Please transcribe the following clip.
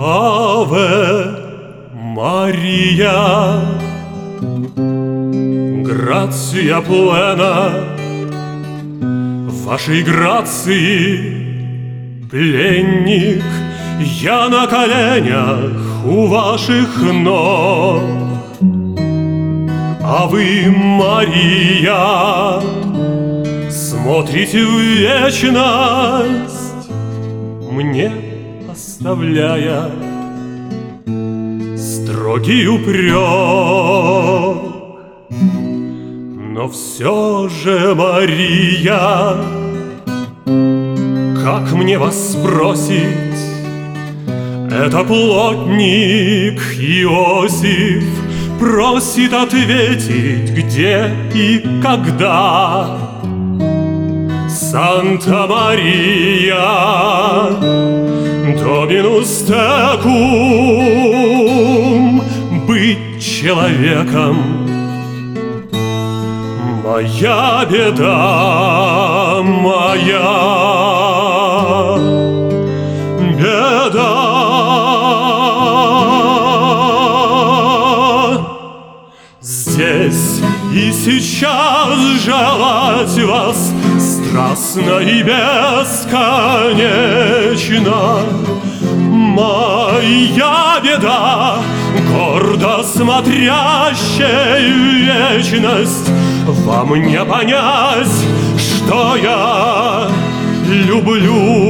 Аве Мария, грация плена, вашей грации пленник, я на коленях у ваших ног. А вы, Мария, смотрите в вечность, мне оставляя строгий упрек. Но все же, Мария, как мне вас спросить? Это плотник Иосиф просит ответить, где и когда. Санта-Мария, Доминус текум, быть человеком моя беда, моя беда. Здесь и сейчас желать вас страстно и бесконечно. Моя беда, гордо смотрящая в вечность, вам не понять, что я люблю